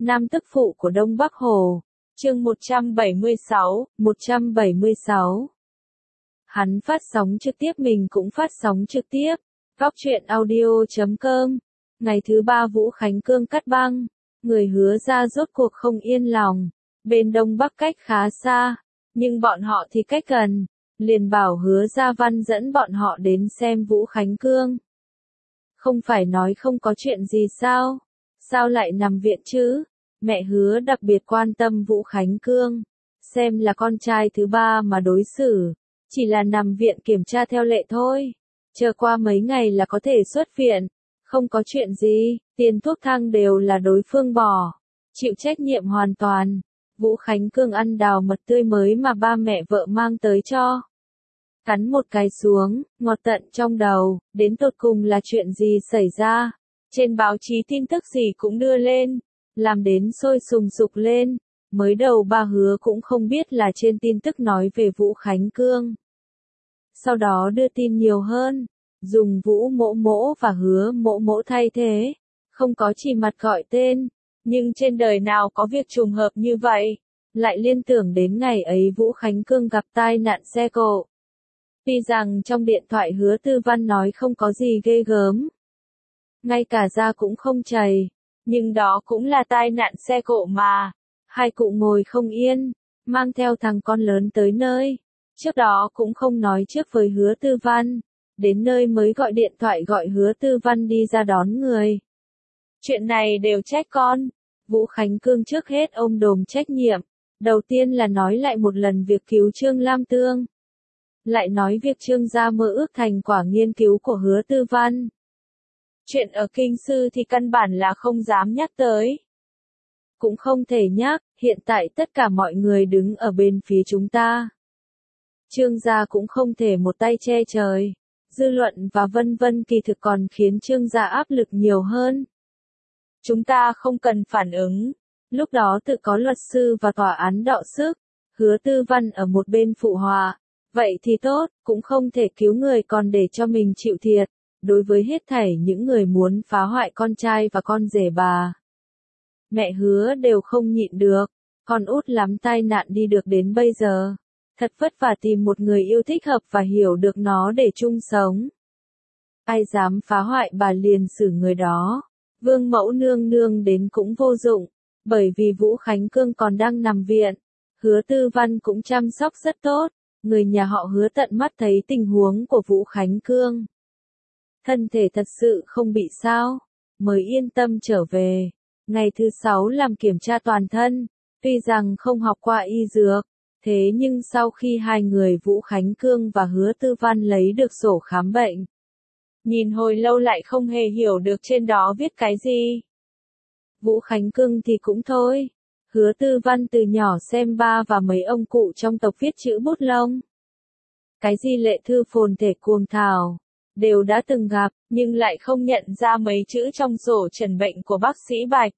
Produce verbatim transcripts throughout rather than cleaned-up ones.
Nam tức phụ của Đông Bắc Hồ. Chương một trăm bảy mươi sáu, một trăm bảy mươi sáu. Hắn phát sóng trực tiếp, mình cũng phát sóng trực tiếp. Góc truyện audio chấm com. Ngày thứ ba Vũ Khánh Cương cắt băng, người Hứa ra rốt cuộc không yên lòng. Bên Đông Bắc cách khá xa, nhưng bọn họ thì cách gần, liền bảo Hứa Gia Văn dẫn bọn họ đến xem Vũ Khánh Cương. Không phải nói không có chuyện gì sao? Sao lại nằm viện chứ? Mẹ Hứa đặc biệt quan tâm Vũ Khánh Cương, xem là con trai thứ ba mà đối xử, chỉ là nằm viện kiểm tra theo lệ thôi, chờ qua mấy ngày là có thể xuất viện, không có chuyện gì, tiền thuốc thang đều là đối phương bỏ, chịu trách nhiệm hoàn toàn. Vũ Khánh Cương ăn đào mật tươi mới mà ba mẹ vợ mang tới cho. Cắn một cái xuống, ngọt tận trong đầu, đến tột cùng là chuyện gì xảy ra? Trên báo chí tin tức gì cũng đưa lên, làm đến sôi sùng sục lên. Mới đầu ba Hứa cũng không biết là trên tin tức nói về Vũ Khánh Cương. Sau đó đưa tin nhiều hơn, dùng Vũ Mỗ Mỗ và Hứa Mỗ Mỗ thay thế, không có chỉ mặt gọi tên. Nhưng trên đời nào có việc trùng hợp như vậy, lại liên tưởng đến ngày ấy Vũ Khánh Cương gặp tai nạn xe cộ. Tuy rằng trong điện thoại Hứa Tư Văn nói không có gì ghê gớm, ngay cả da cũng không chảy, nhưng đó cũng là tai nạn xe cộ mà. Hai cụ ngồi không yên, mang theo thằng con lớn tới nơi. Trước đó cũng không nói trước với Hứa Tư Văn, đến nơi mới gọi điện thoại gọi Hứa Tư Văn đi ra đón người. Chuyện này đều trách con. Vũ Khánh Cương trước hết ôm đồm trách nhiệm. Đầu tiên là nói lại một lần việc cứu Trương Lam Tương. Lại nói việc Trương gia mơ ước thành quả nghiên cứu của Hứa Tư Văn. Chuyện ở kinh sư thì căn bản là không dám nhắc tới. Cũng không thể nhắc, hiện tại tất cả mọi người đứng ở bên phía chúng ta. Trương gia cũng không thể một tay che trời. Dư luận và vân vân kỳ thực còn khiến Trương gia áp lực nhiều hơn. Chúng ta không cần phản ứng. Lúc đó tự có luật sư và tòa án đọ sức. Hứa Tư Văn ở một bên phụ họa. Vậy thì tốt, cũng không thể cứu người còn để cho mình chịu thiệt. Đối với hết thảy những người muốn phá hoại con trai và con rể bà, mẹ Hứa đều không nhịn được. Con út lắm tai nạn đi được đến bây giờ. Thật vất vả tìm một người yêu thích hợp và hiểu được nó để chung sống. Ai dám phá hoại bà liền xử người đó. Vương mẫu nương nương đến cũng vô dụng. Bởi vì Vũ Khánh Cương còn đang nằm viện. Hứa Tư Văn cũng chăm sóc rất tốt. Người nhà họ Hứa tận mắt thấy tình huống của Vũ Khánh Cương. Thân thể thật sự không bị sao. Mới yên tâm trở về. Ngày thứ sáu làm kiểm tra toàn thân. Tuy rằng không học qua y dược. Thế nhưng sau khi hai người Vũ Khánh Cương và Hứa Tư Văn lấy được sổ khám bệnh. Nhìn hồi lâu lại không hề hiểu được trên đó viết cái gì. Vũ Khánh Cương thì cũng thôi. Hứa Tư Văn từ nhỏ xem ba và mấy ông cụ trong tộc viết chữ bút lông. Cái gì lệ thư phồn thể cuồng thảo. Đều đã từng gặp, nhưng lại không nhận ra mấy chữ trong sổ trần bệnh của bác sĩ Bạch.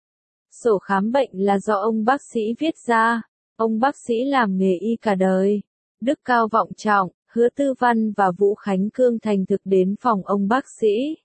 Sổ khám bệnh là do ông bác sĩ viết ra. Ông bác sĩ làm nghề y cả đời. Đức cao vọng trọng, Hứa Tư Văn và Vũ Khánh Cương thành thực đến phòng ông bác sĩ.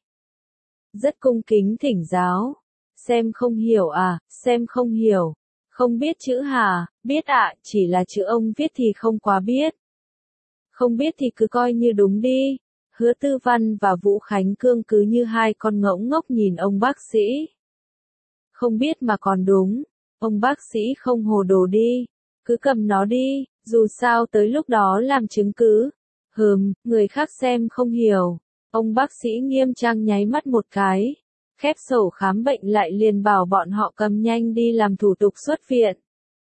Rất cung kính thỉnh giáo. Xem không hiểu à, xem không hiểu. Không biết chữ hả, biết ạ, chỉ là chữ ông viết thì không quá biết. Không biết thì cứ coi như đúng đi. Hứa Tư Văn và Vũ Khánh Cương cứ như hai con ngỗng ngốc nhìn ông bác sĩ. Không biết mà còn đúng. Ông bác sĩ không hồ đồ đi. Cứ cầm nó đi, dù sao tới lúc đó làm chứng cứ. Hừm, người khác xem không hiểu. Ông bác sĩ nghiêm trang nháy mắt một cái. Khép sổ khám bệnh lại liền bảo bọn họ cầm nhanh đi làm thủ tục xuất viện.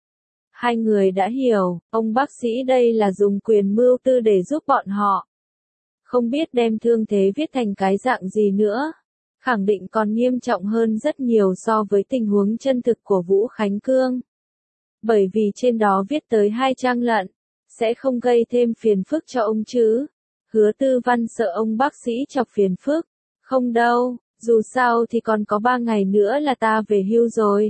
Hai người đã hiểu, ông bác sĩ đây là dùng quyền mưu tư để giúp bọn họ. Không biết đem thương thế viết thành cái dạng gì nữa. Khẳng định còn nghiêm trọng hơn rất nhiều so với tình huống chân thực của Vũ Khánh Cương. Bởi vì trên đó viết tới hai trang lận, sẽ không gây thêm phiền phức cho ông chứ. Hứa Tư Văn sợ ông bác sĩ chọc phiền phức. Không đâu, dù sao thì còn có ba ngày nữa là ta về hưu rồi.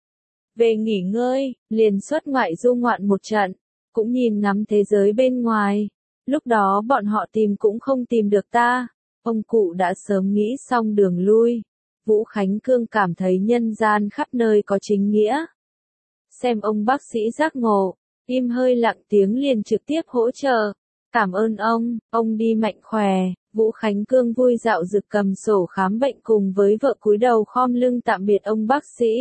Về nghỉ ngơi, liền xuất ngoại du ngoạn một trận, cũng nhìn ngắm thế giới bên ngoài. Lúc đó bọn họ tìm cũng không tìm được ta. Ông cụ đã sớm nghĩ xong đường lui. Vũ Khánh Cương cảm thấy nhân gian khắp nơi có chính nghĩa. Xem ông bác sĩ giác ngộ, im hơi lặng tiếng liền trực tiếp hỗ trợ. Cảm ơn ông, ông đi mạnh khỏe. Vũ Khánh Cương vui dạo dực cầm sổ khám bệnh cùng với vợ cúi đầu khom lưng tạm biệt ông bác sĩ.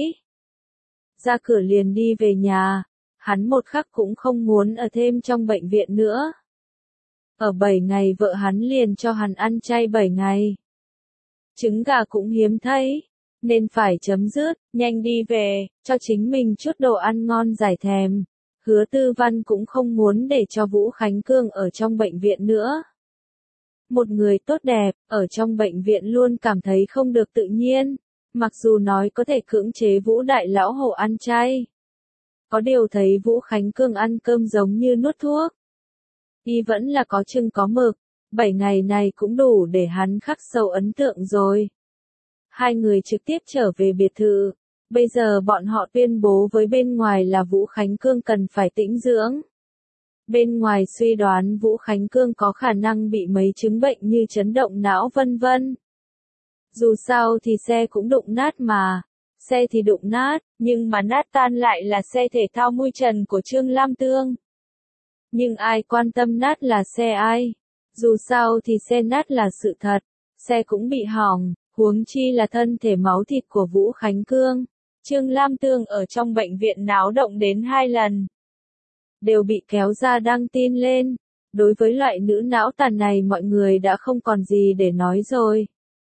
Ra cửa liền đi về nhà, hắn một khắc cũng không muốn ở thêm trong bệnh viện nữa. Ở bảy ngày vợ hắn liền cho hắn ăn chay bảy ngày. Trứng gà cũng hiếm thấy, nên phải chấm dứt, nhanh đi về, cho chính mình chút đồ ăn ngon giải thèm. Hứa Tư Văn cũng không muốn để cho Vũ Khánh Cương ở trong bệnh viện nữa. Một người tốt đẹp, ở trong bệnh viện luôn cảm thấy không được tự nhiên, mặc dù nói có thể cưỡng chế Vũ Đại Lão Hồ ăn chay. Có điều thấy Vũ Khánh Cương ăn cơm giống như nuốt thuốc. Y vẫn là có chừng có mực, bảy ngày này cũng đủ để hắn khắc sâu ấn tượng rồi. Hai người trực tiếp trở về biệt thự, bây giờ bọn họ tuyên bố với bên ngoài là Vũ Khánh Cương cần phải tĩnh dưỡng. Bên ngoài suy đoán Vũ Khánh Cương có khả năng bị mấy chứng bệnh như chấn động não vân vân. Dù sao thì xe cũng đụng nát mà, xe thì đụng nát, nhưng mà nát tan lại là xe thể thao mui trần của Trương Lam Tương. Nhưng ai quan tâm nát là xe ai? Dù sao thì xe nát là sự thật, xe cũng bị hỏng, huống chi là thân thể máu thịt của Vũ Khánh Cương. Trương Lam Tương ở trong bệnh viện náo động đến hai lần. Đều bị kéo ra đăng tin lên. Đối với loại nữ não tàn này mọi người đã không còn gì để nói rồi.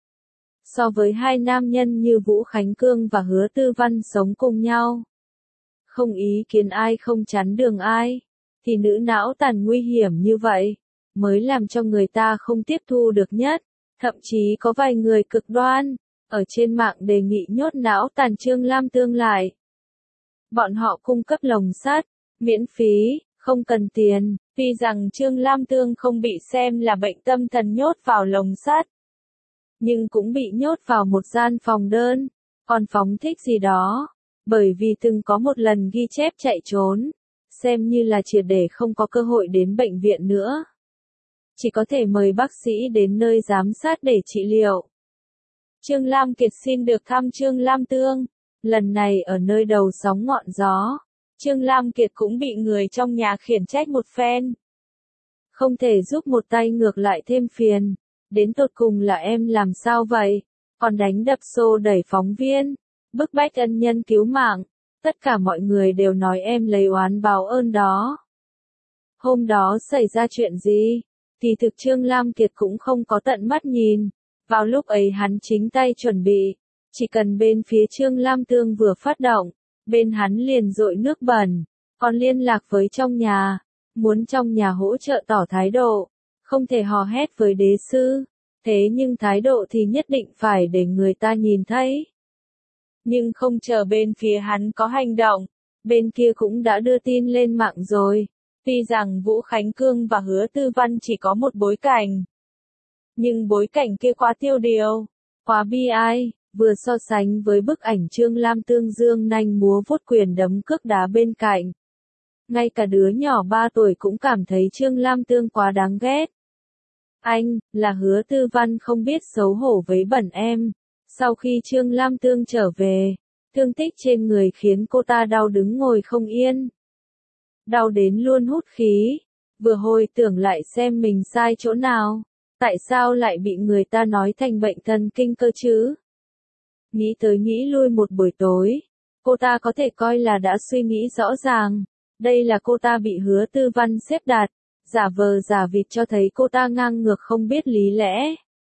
So với hai nam nhân như Vũ Khánh Cương và Hứa Tư Văn sống cùng nhau, không ý kiến ai không chắn đường ai, thì nữ não tàn nguy hiểm như vậy, mới làm cho người ta không tiếp thu được nhất. Thậm chí có vài người cực đoan, ở trên mạng đề nghị nhốt não tàn Trương Lam Tương lại. Bọn họ cung cấp lồng sắt, miễn phí, không cần tiền, tuy rằng Trương Lam Tương không bị xem là bệnh tâm thần nhốt vào lồng sắt, nhưng cũng bị nhốt vào một gian phòng đơn, còn phóng thích gì đó, bởi vì từng có một lần ghi chép chạy trốn, xem như là triệt để không có cơ hội đến bệnh viện nữa. Chỉ có thể mời bác sĩ đến nơi giám sát để trị liệu. Trương Lam Kiệt xin được thăm Trương Lam Tương, lần này ở nơi đầu sóng ngọn gió. Trương Lam Kiệt cũng bị người trong nhà khiển trách một phen. Không thể giúp một tay ngược lại thêm phiền. Đến tột cùng là em làm sao vậy? Còn đánh đập xô đẩy phóng viên, bức bách ân nhân cứu mạng. Tất cả mọi người đều nói em lấy oán báo ơn đó. Hôm đó xảy ra chuyện gì? Thì thực Trương Lam Kiệt cũng không có tận mắt nhìn. Vào lúc ấy hắn chính tay chuẩn bị. Chỉ cần bên phía Trương Lam Tương vừa phát động, bên hắn liền dội nước bẩn, còn liên lạc với trong nhà, muốn trong nhà hỗ trợ tỏ thái độ, không thể hò hét với đế sư, thế nhưng thái độ thì nhất định phải để người ta nhìn thấy. Nhưng không chờ bên phía hắn có hành động, bên kia cũng đã đưa tin lên mạng rồi, tuy rằng Vũ Khánh Cương và Hứa Tư Văn chỉ có một bối cảnh, nhưng bối cảnh kia quá tiêu điều, quá bi ai. Vừa so sánh với bức ảnh Trương Lam Tương dương nanh múa vuốt quyền đấm cước đá bên cạnh. Ngay cả đứa nhỏ ba tuổi cũng cảm thấy Trương Lam Tương quá đáng ghét. Anh, là Hứa Tư Văn không biết xấu hổ với bẩn em. Sau khi Trương Lam Tương trở về, thương tích trên người khiến cô ta đau đứng ngồi không yên. Đau đến luôn hút khí. Vừa hồi tưởng lại xem mình sai chỗ nào. Tại sao lại bị người ta nói thành bệnh thần kinh cơ chứ? Nghĩ tới nghĩ lui một buổi tối, cô ta có thể coi là đã suy nghĩ rõ ràng. Đây là cô ta bị Hứa Tư Văn xếp đặt, giả vờ giả vịt cho thấy cô ta ngang ngược không biết lý lẽ.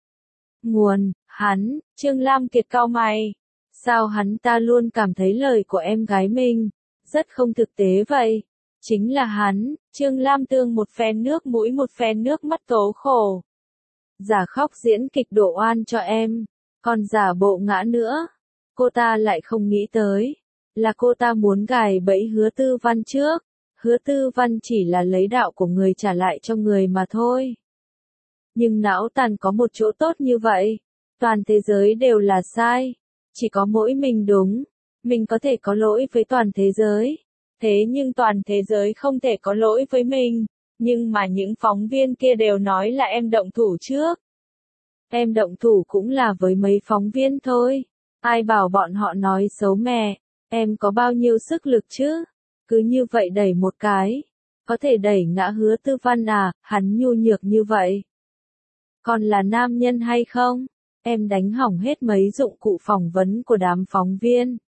Nguồn, hắn, Trương Lam Kiệt cau mày. Sao hắn ta luôn cảm thấy lời của em gái mình rất không thực tế vậy? Chính là hắn, Trương Lam Tương một phen nước mũi một phen nước mắt tố khổ. Giả khóc diễn kịch độ oan cho em. Còn giả bộ ngã nữa, cô ta lại không nghĩ tới, là cô ta muốn gài bẫy Hứa Tư Văn trước, Hứa Tư Văn chỉ là lấy đạo của người trả lại cho người mà thôi. Nhưng não tàn có một chỗ tốt như vậy, toàn thế giới đều là sai, chỉ có mỗi mình đúng, mình có thể có lỗi với toàn thế giới, thế nhưng toàn thế giới không thể có lỗi với mình, nhưng mà những phóng viên kia đều nói là em động thủ trước. Em động thủ cũng là với mấy phóng viên thôi. Ai bảo bọn họ nói xấu mẹ, em có bao nhiêu sức lực chứ? Cứ như vậy đẩy một cái, có thể đẩy ngã Hứa Tư Văn à, hắn nhu nhược như vậy. Còn là nam nhân hay không? Em đánh hỏng hết mấy dụng cụ phỏng vấn của đám phóng viên.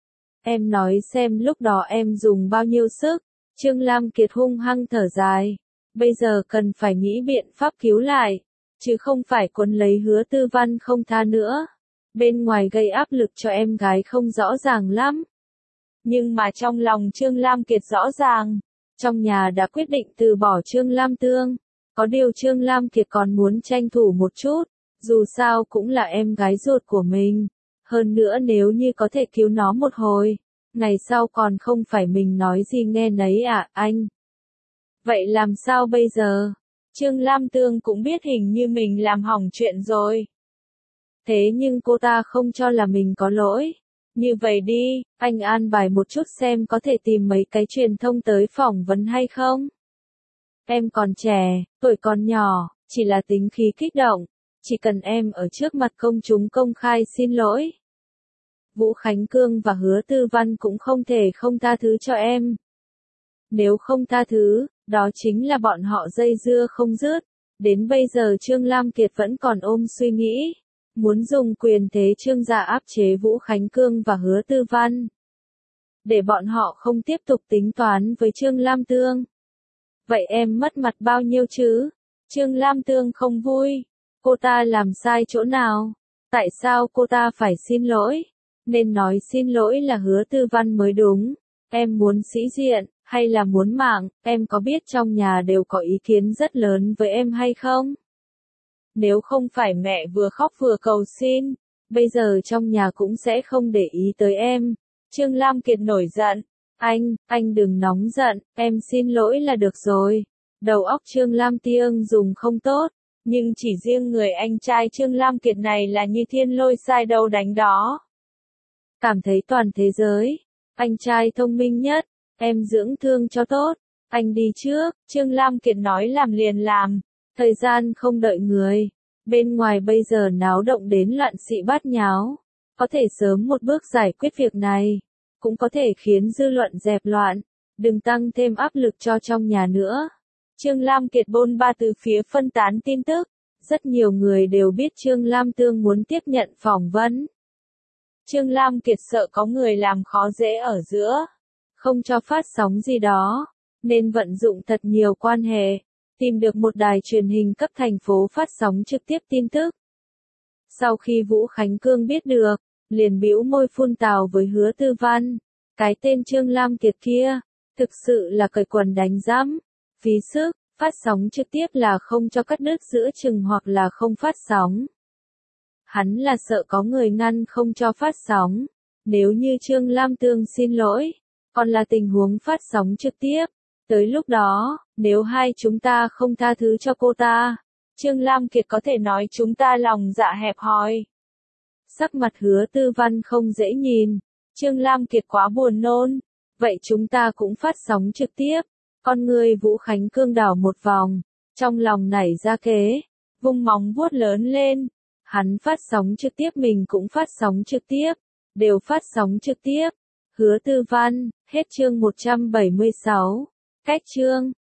Em nói xem lúc đó em dùng bao nhiêu sức. Trương Lam Kiệt hung hăng thở dài. Bây giờ cần phải nghĩ biện pháp cứu lại, chứ không phải cuốn lấy Hứa Tư Văn không tha nữa. Bên ngoài gây áp lực cho em gái không rõ ràng lắm. Nhưng mà trong lòng Trương Lam Kiệt rõ ràng. Trong nhà đã quyết định từ bỏ Trương Lam Tương. Có điều Trương Lam Kiệt còn muốn tranh thủ một chút. Dù sao cũng là em gái ruột của mình. Hơn nữa nếu như có thể cứu nó một hồi, ngày sau còn không phải mình nói gì nghe nấy à, anh. Vậy làm sao bây giờ? Trương Lam Tương cũng biết hình như mình làm hỏng chuyện rồi. Thế nhưng cô ta không cho là mình có lỗi. Như vậy đi, anh an bài một chút xem có thể tìm mấy cái truyền thông tới phỏng vấn hay không. Em còn trẻ, tuổi còn nhỏ, chỉ là tính khí kích động. Chỉ cần em ở trước mặt công chúng công khai xin lỗi. Vũ Khánh Cương và Hứa Tư Văn cũng không thể không tha thứ cho em. Nếu không tha thứ, đó chính là bọn họ dây dưa không dứt. Đến bây giờ Trương Lam Kiệt vẫn còn ôm suy nghĩ. Muốn dùng quyền thế Trương gia áp chế Vũ Khánh Cương và Hứa Tư Văn. Để bọn họ không tiếp tục tính toán với Trương Lam Tương. Vậy em mất mặt bao nhiêu chứ? Trương Lam Tương không vui. Cô ta làm sai chỗ nào? Tại sao cô ta phải xin lỗi? Nên nói xin lỗi là Hứa Tư Văn mới đúng. Em muốn sĩ diện, hay là muốn mạng, em có biết trong nhà đều có ý kiến rất lớn với em hay không? Nếu không phải mẹ vừa khóc vừa cầu xin, bây giờ trong nhà cũng sẽ không để ý tới em. Trương Lam Kiệt nổi giận. Anh, anh đừng nóng giận, em xin lỗi là được rồi. Đầu óc Trương Lam Tương dùng không tốt. Nhưng chỉ riêng người anh trai Trương Lam Kiệt này là như thiên lôi sai đâu đánh đó. Cảm thấy toàn thế giới, anh trai thông minh nhất, em dưỡng thương cho tốt, anh đi trước, Trương Lam Kiệt nói làm liền làm, thời gian không đợi người, bên ngoài bây giờ náo động đến loạn xị bát nháo, có thể sớm một bước giải quyết việc này, cũng có thể khiến dư luận dẹp loạn, đừng tăng thêm áp lực cho trong nhà nữa. Trương Lam Kiệt bôn ba từ phía phân tán tin tức, rất nhiều người đều biết Trương Lam Tương muốn tiếp nhận phỏng vấn. Trương Lam Kiệt sợ có người làm khó dễ ở giữa, không cho phát sóng gì đó, nên vận dụng thật nhiều quan hệ, tìm được một đài truyền hình cấp thành phố phát sóng trực tiếp tin tức. Sau khi Vũ Khánh Cương biết được, liền bĩu môi phun tào với Hứa Tư Văn, cái tên Trương Lam Kiệt kia, thực sự là cởi quần đánh giám, phí sức, phát sóng trực tiếp là không cho cắt đứt giữa chừng hoặc là không phát sóng. Hắn là sợ có người ngăn không cho phát sóng. Nếu như Trương Lam Tương xin lỗi, còn là tình huống phát sóng trực tiếp. Tới lúc đó, nếu hai chúng ta không tha thứ cho cô ta, Trương Lam Kiệt có thể nói chúng ta lòng dạ hẹp hòi. Sắc mặt Hứa Tư Văn không dễ nhìn. Trương Lam Kiệt quá buồn nôn. Vậy chúng ta cũng phát sóng trực tiếp. Con người Vũ Khánh Cương đảo một vòng. Trong lòng nảy ra kế. Vung móng vuốt lớn lên. Hắn phát sóng trực tiếp mình cũng phát sóng trực tiếp. Đều phát sóng trực tiếp. Hứa Tư Văn, hết chương một trăm bảy mươi sáu. Cách chương.